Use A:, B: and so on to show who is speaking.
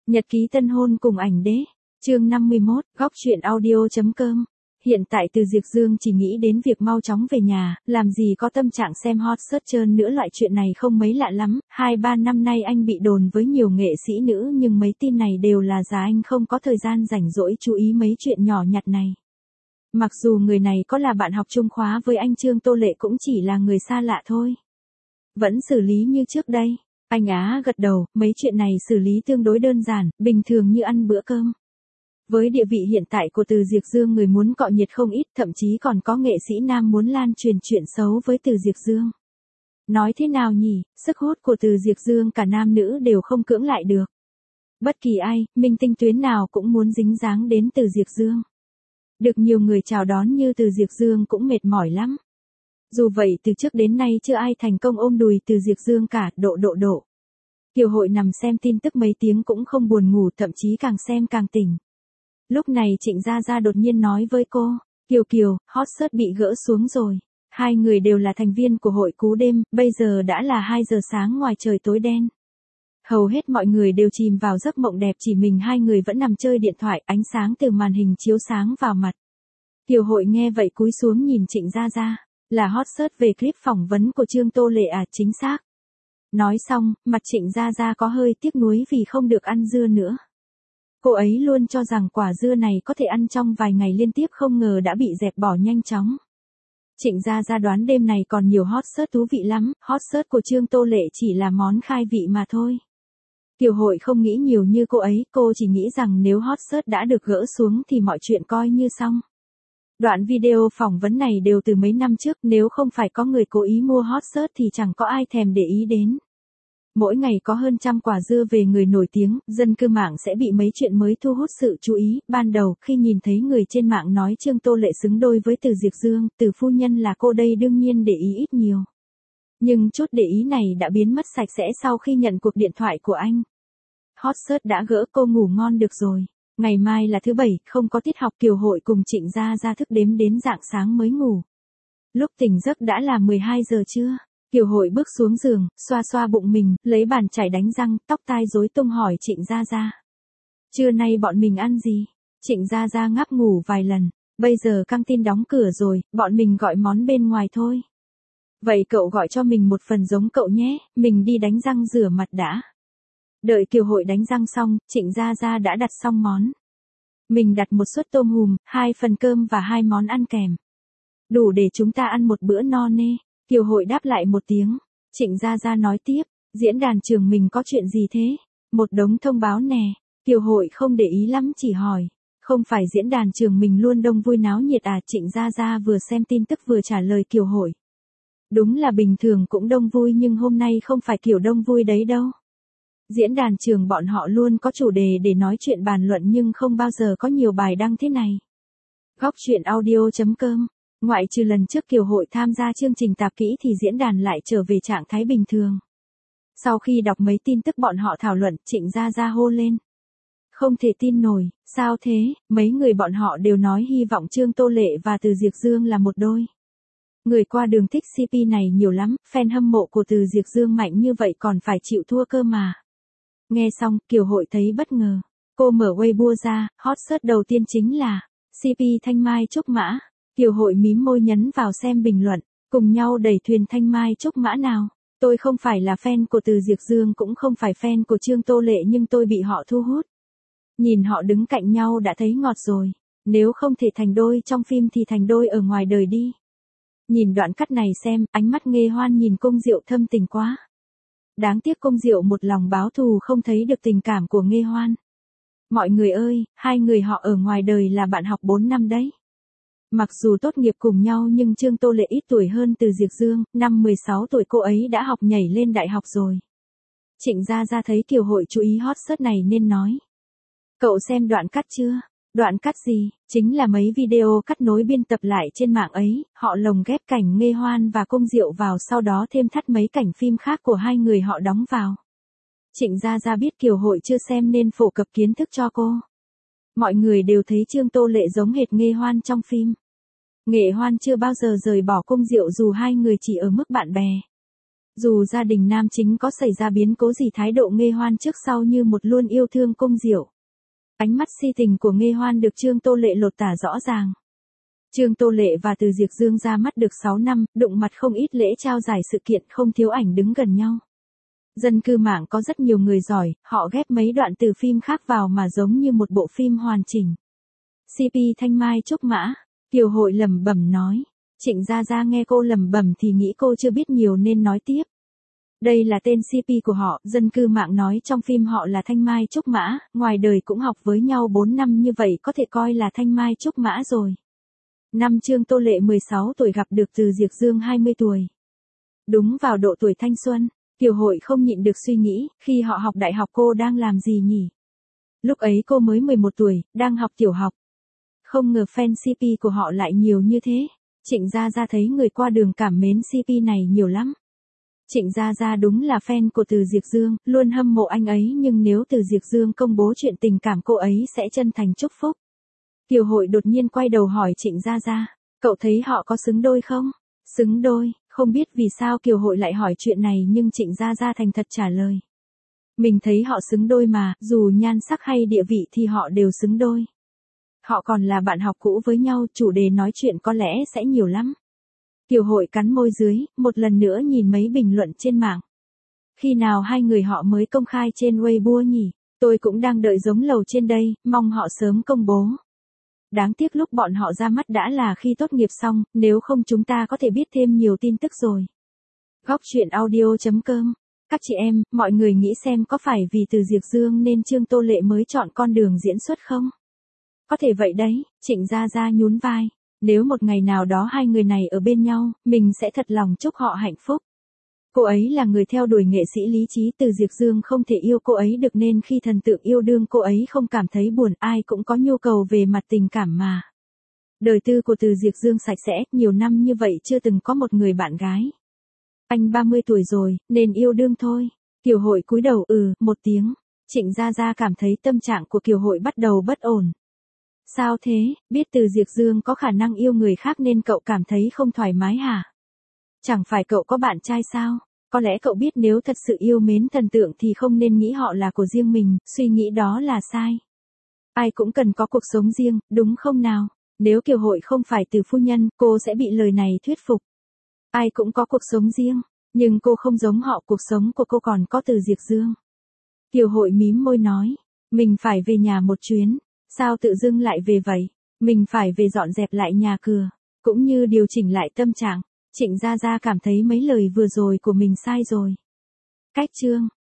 A: Nhật ký tân hôn cùng ảnh đế. Chương 51, góc truyện audio.com. Hiện tại Từ Diệp Dương chỉ nghĩ đến việc mau chóng về nhà, làm gì có tâm trạng xem hot search trơn nữa, loại chuyện này không mấy lạ lắm. 2-3 năm nay anh bị đồn với nhiều nghệ sĩ nữ nhưng mấy tin này đều là giả, anh không có thời gian rảnh rỗi chú ý mấy chuyện nhỏ nhặt này. Mặc dù người này có là bạn học chung khóa với anh Trương Tô Lệ cũng chỉ là người xa lạ thôi. Vẫn xử lý như trước đây. Anh Á gật đầu, mấy chuyện này xử lý tương đối đơn giản, bình thường như ăn bữa cơm. Với địa vị hiện tại của Từ Diệp Dương, người muốn cọ nhiệt không ít, thậm chí còn có nghệ sĩ nam muốn lan truyền chuyện xấu với Từ Diệp Dương. Nói thế nào nhỉ, sức hút của Từ Diệp Dương cả nam nữ đều không cưỡng lại được. Bất kỳ ai, minh tinh tuyến nào cũng muốn dính dáng đến Từ Diệp Dương. Được nhiều người chào đón như Từ Diệp Dương cũng mệt mỏi lắm. Dù vậy từ trước đến nay chưa ai thành công ôm đùi Từ Diệp Dương cả. Độ. Kiều Hội nằm xem tin tức mấy tiếng cũng không buồn ngủ, thậm chí càng xem càng tỉnh. Lúc này Trịnh Gia Gia đột nhiên nói với cô, Kiều, hot search bị gỡ xuống rồi. Hai người đều là thành viên của hội cú đêm, bây giờ đã là 2 giờ sáng, ngoài trời tối đen. Hầu hết mọi người đều chìm vào giấc mộng đẹp, chỉ mình hai người vẫn nằm chơi điện thoại, ánh sáng từ màn hình chiếu sáng vào mặt. Kiều Hội nghe vậy cúi xuống nhìn Trịnh Gia Gia, là hot search về clip phỏng vấn của Trương Tô Lệ à? Chính xác. Nói xong, mặt Trịnh Gia Gia có hơi tiếc nuối vì không được ăn dưa nữa. Cô ấy luôn cho rằng quả dưa này có thể ăn trong vài ngày liên tiếp, không ngờ đã bị dẹp bỏ nhanh chóng. Trịnh Gia Gia đoán đêm này còn nhiều hot search thú vị lắm, hot search của Trương Tô Lệ chỉ là món khai vị mà thôi. Kiều Hội không nghĩ nhiều như cô ấy, cô chỉ nghĩ rằng nếu hot search đã được gỡ xuống thì mọi chuyện coi như xong. Đoạn video phỏng vấn này đều từ mấy năm trước, nếu không phải có người cố ý mua hot search thì chẳng có ai thèm để ý đến. Mỗi ngày có hơn trăm quả dưa về người nổi tiếng, dân cư mạng sẽ bị mấy chuyện mới thu hút sự chú ý. Ban đầu, khi nhìn thấy người trên mạng nói Trương Tô Lệ xứng đôi với Từ Diệp Dương, Từ phu nhân là cô đây đương nhiên để ý ít nhiều. Nhưng chút để ý này đã biến mất sạch sẽ sau khi nhận cuộc điện thoại của anh. Hot search đã gỡ, cô ngủ ngon được rồi. Ngày mai là thứ Bảy, không có tiết học. Kiều Hội cùng Trịnh Gia Gia thức đếm đến rạng sáng mới ngủ. Lúc tỉnh giấc đã là 12 giờ trưa. Kiều Hội bước xuống giường, xoa bụng mình, lấy bàn chải đánh răng, tóc tai rối tung hỏi Trịnh Gia Gia. Trưa nay bọn mình ăn gì? Trịnh Gia Gia ngáp ngủ vài lần. Bây giờ căng tin đóng cửa rồi, bọn mình gọi món bên ngoài thôi. Vậy cậu gọi cho mình một phần giống cậu nhé, mình đi đánh răng rửa mặt đã. Đợi Kiều Hội đánh răng xong, Trịnh Gia Gia đã đặt xong món. Mình đặt một suất tôm hùm, 2 phần cơm và 2 món ăn kèm. Đủ để chúng ta ăn một bữa no nê. Kiều Hội đáp lại một tiếng. Trịnh Gia Gia nói tiếp, diễn đàn trường mình có chuyện gì thế? Một đống thông báo nè. Kiều Hội không để ý lắm, chỉ hỏi, không phải diễn đàn trường mình luôn đông vui náo nhiệt à? Trịnh Gia Gia vừa xem tin tức vừa trả lời Kiều Hội. Đúng là bình thường cũng đông vui nhưng hôm nay không phải kiểu đông vui đấy đâu. Diễn đàn trường bọn họ luôn có chủ đề để nói chuyện bàn luận nhưng không bao giờ có nhiều bài đăng thế này. Góc truyện audio.com. Ngoại trừ lần trước Kiều Hội tham gia chương trình tạp kỹ thì diễn đàn lại trở về trạng thái bình thường. Sau khi đọc mấy tin tức bọn họ thảo luận, Trịnh Gia Gia hô lên. Không thể tin nổi, sao thế? Mấy người bọn họ đều nói hy vọng Trương Tô Lệ và Từ Diệp Dương là một đôi. Người qua đường thích CP này nhiều lắm, fan hâm mộ của Từ Diệp Dương mạnh như vậy còn phải chịu thua cơ mà. Nghe xong, Kiều Hội thấy bất ngờ. Cô mở Weibo ra, hot search đầu tiên chính là CP Thanh Mai Trúc Mã. Kiều Hội mím môi nhấn vào xem bình luận, cùng nhau đẩy thuyền Thanh Mai Trúc Mã nào. Tôi không phải là fan của Từ Diệp Dương cũng không phải fan của Trương Tô Lệ nhưng tôi bị họ thu hút. Nhìn họ đứng cạnh nhau đã thấy ngọt rồi. Nếu không thể thành đôi trong phim thì thành đôi ở ngoài đời đi. Nhìn đoạn cắt này xem, ánh mắt Nghê Hoan nhìn Cung Diệu thâm tình quá. Đáng tiếc Cung Diệu một lòng báo thù không thấy được tình cảm của Nghê Hoan. Mọi người ơi, hai người họ ở ngoài đời là bạn học 4 năm đấy. Mặc dù tốt nghiệp cùng nhau nhưng Trương Tô Lệ ít tuổi hơn Từ Diệp Dương, năm 16 tuổi cô ấy đã học nhảy lên đại học rồi. Trịnh Gia Gia thấy Kiều Hội chú ý hot search này nên nói. Cậu xem đoạn cắt chưa? Đoạn cắt gì? Chính là mấy video cắt nối biên tập lại trên mạng ấy, họ lồng ghép cảnh Nghê Hoan và Cung Diệu vào sau đó thêm thắt mấy cảnh phim khác của hai người họ đóng vào. Trịnh Gia Gia biết Kiều Hội chưa xem nên phổ cập kiến thức cho cô. Mọi người đều thấy Trương Tô Lệ giống hệt Nghê Hoan trong phim. Nghê Hoan chưa bao giờ rời bỏ Cung Diệu dù hai người chỉ ở mức bạn bè. Dù gia đình nam chính có xảy ra biến cố gì thái độ Nghê Hoan trước sau như một luôn yêu thương Cung Diệu. Ánh mắt si tình của Nghê Hoan được Trương Tô Lệ lột tả rõ ràng. Trương Tô Lệ và Từ Diệp Dương ra mắt được 6 năm, đụng mặt không ít lễ trao giải sự kiện không thiếu ảnh đứng gần nhau. Dân cư mạng có rất nhiều người giỏi, họ ghép mấy đoạn từ phim khác vào mà giống như một bộ phim hoàn chỉnh. CP Thanh Mai Trúc Mã, Kiều Hội lẩm bẩm nói. Trịnh Gia Gia nghe cô lẩm bẩm thì nghĩ cô chưa biết nhiều nên nói tiếp. Đây là tên CP của họ, dân cư mạng nói trong phim họ là Thanh Mai Trúc Mã, ngoài đời cũng học với nhau 4 năm như vậy có thể coi là Thanh Mai Trúc Mã rồi. Năm Trương Tô Lệ 16 tuổi gặp được Từ Diệp Dương 20 tuổi. Đúng vào độ tuổi thanh xuân, Kiều Hội không nhịn được suy nghĩ, khi họ học đại học cô đang làm gì nhỉ? Lúc ấy cô mới 11 tuổi, đang học tiểu học. Không ngờ fan CP của họ lại nhiều như thế. Trịnh Gia Gia thấy người qua đường cảm mến CP này nhiều lắm. Trịnh Gia Gia đúng là fan của Từ Diệp Dương, luôn hâm mộ anh ấy nhưng nếu Từ Diệp Dương công bố chuyện tình cảm cô ấy sẽ chân thành chúc phúc. Kiều Hội đột nhiên quay đầu hỏi Trịnh Gia Gia, cậu thấy họ có xứng đôi không? Xứng đôi, không biết vì sao Kiều Hội lại hỏi chuyện này nhưng Trịnh Gia Gia thành thật trả lời. Mình thấy họ xứng đôi mà, dù nhan sắc hay địa vị thì họ đều xứng đôi. Họ còn là bạn học cũ với nhau, chủ đề nói chuyện có lẽ sẽ nhiều lắm. Kiều Hội cắn môi dưới, một lần nữa nhìn mấy bình luận trên mạng. Khi nào hai người họ mới công khai trên Weibo nhỉ? Tôi cũng đang đợi giống lầu trên đây, mong họ sớm công bố. Đáng tiếc lúc bọn họ ra mắt đã là khi tốt nghiệp xong, nếu không chúng ta có thể biết thêm nhiều tin tức rồi. Góc truyện audio.com. Các chị em, mọi người nghĩ xem có phải vì Từ Diệp Dương nên Trương Tô Lệ mới chọn con đường diễn xuất không? Có thể vậy đấy, Trịnh Gia Gia nhún vai. Nếu một ngày nào đó hai người này ở bên nhau, mình sẽ thật lòng chúc họ hạnh phúc. Cô ấy là người theo đuổi nghệ sĩ lý trí, Từ Diệp Dương không thể yêu cô ấy được nên khi thần tượng yêu đương cô ấy không cảm thấy buồn, ai cũng có nhu cầu về mặt tình cảm mà. Đời tư của Từ Diệp Dương sạch sẽ, nhiều năm như vậy chưa từng có một người bạn gái. Anh 30 tuổi rồi, nên yêu đương thôi. Kiều Hội cúi đầu một tiếng. Trịnh Gia Gia cảm thấy tâm trạng của Kiều Hội bắt đầu bất ổn. Sao thế, biết Từ Diệp Dương có khả năng yêu người khác nên cậu cảm thấy không thoải mái hả? Chẳng phải cậu có bạn trai sao? Có lẽ cậu biết nếu thật sự yêu mến thần tượng thì không nên nghĩ họ là của riêng mình, suy nghĩ đó là sai. Ai cũng cần có cuộc sống riêng, đúng không nào? Nếu Kiều Hội không phải Từ phu nhân, cô sẽ bị lời này thuyết phục. Ai cũng có cuộc sống riêng, nhưng cô không giống họ, cuộc sống của cô còn có Từ Diệp Dương. Kiều Hội mím môi nói, mình phải về nhà một chuyến. Sao tự dưng lại về vậy? Mình phải về dọn dẹp lại nhà cửa, cũng như điều chỉnh lại tâm trạng. Trịnh Gia Gia cảm thấy mấy lời vừa rồi của mình sai rồi. Cách chương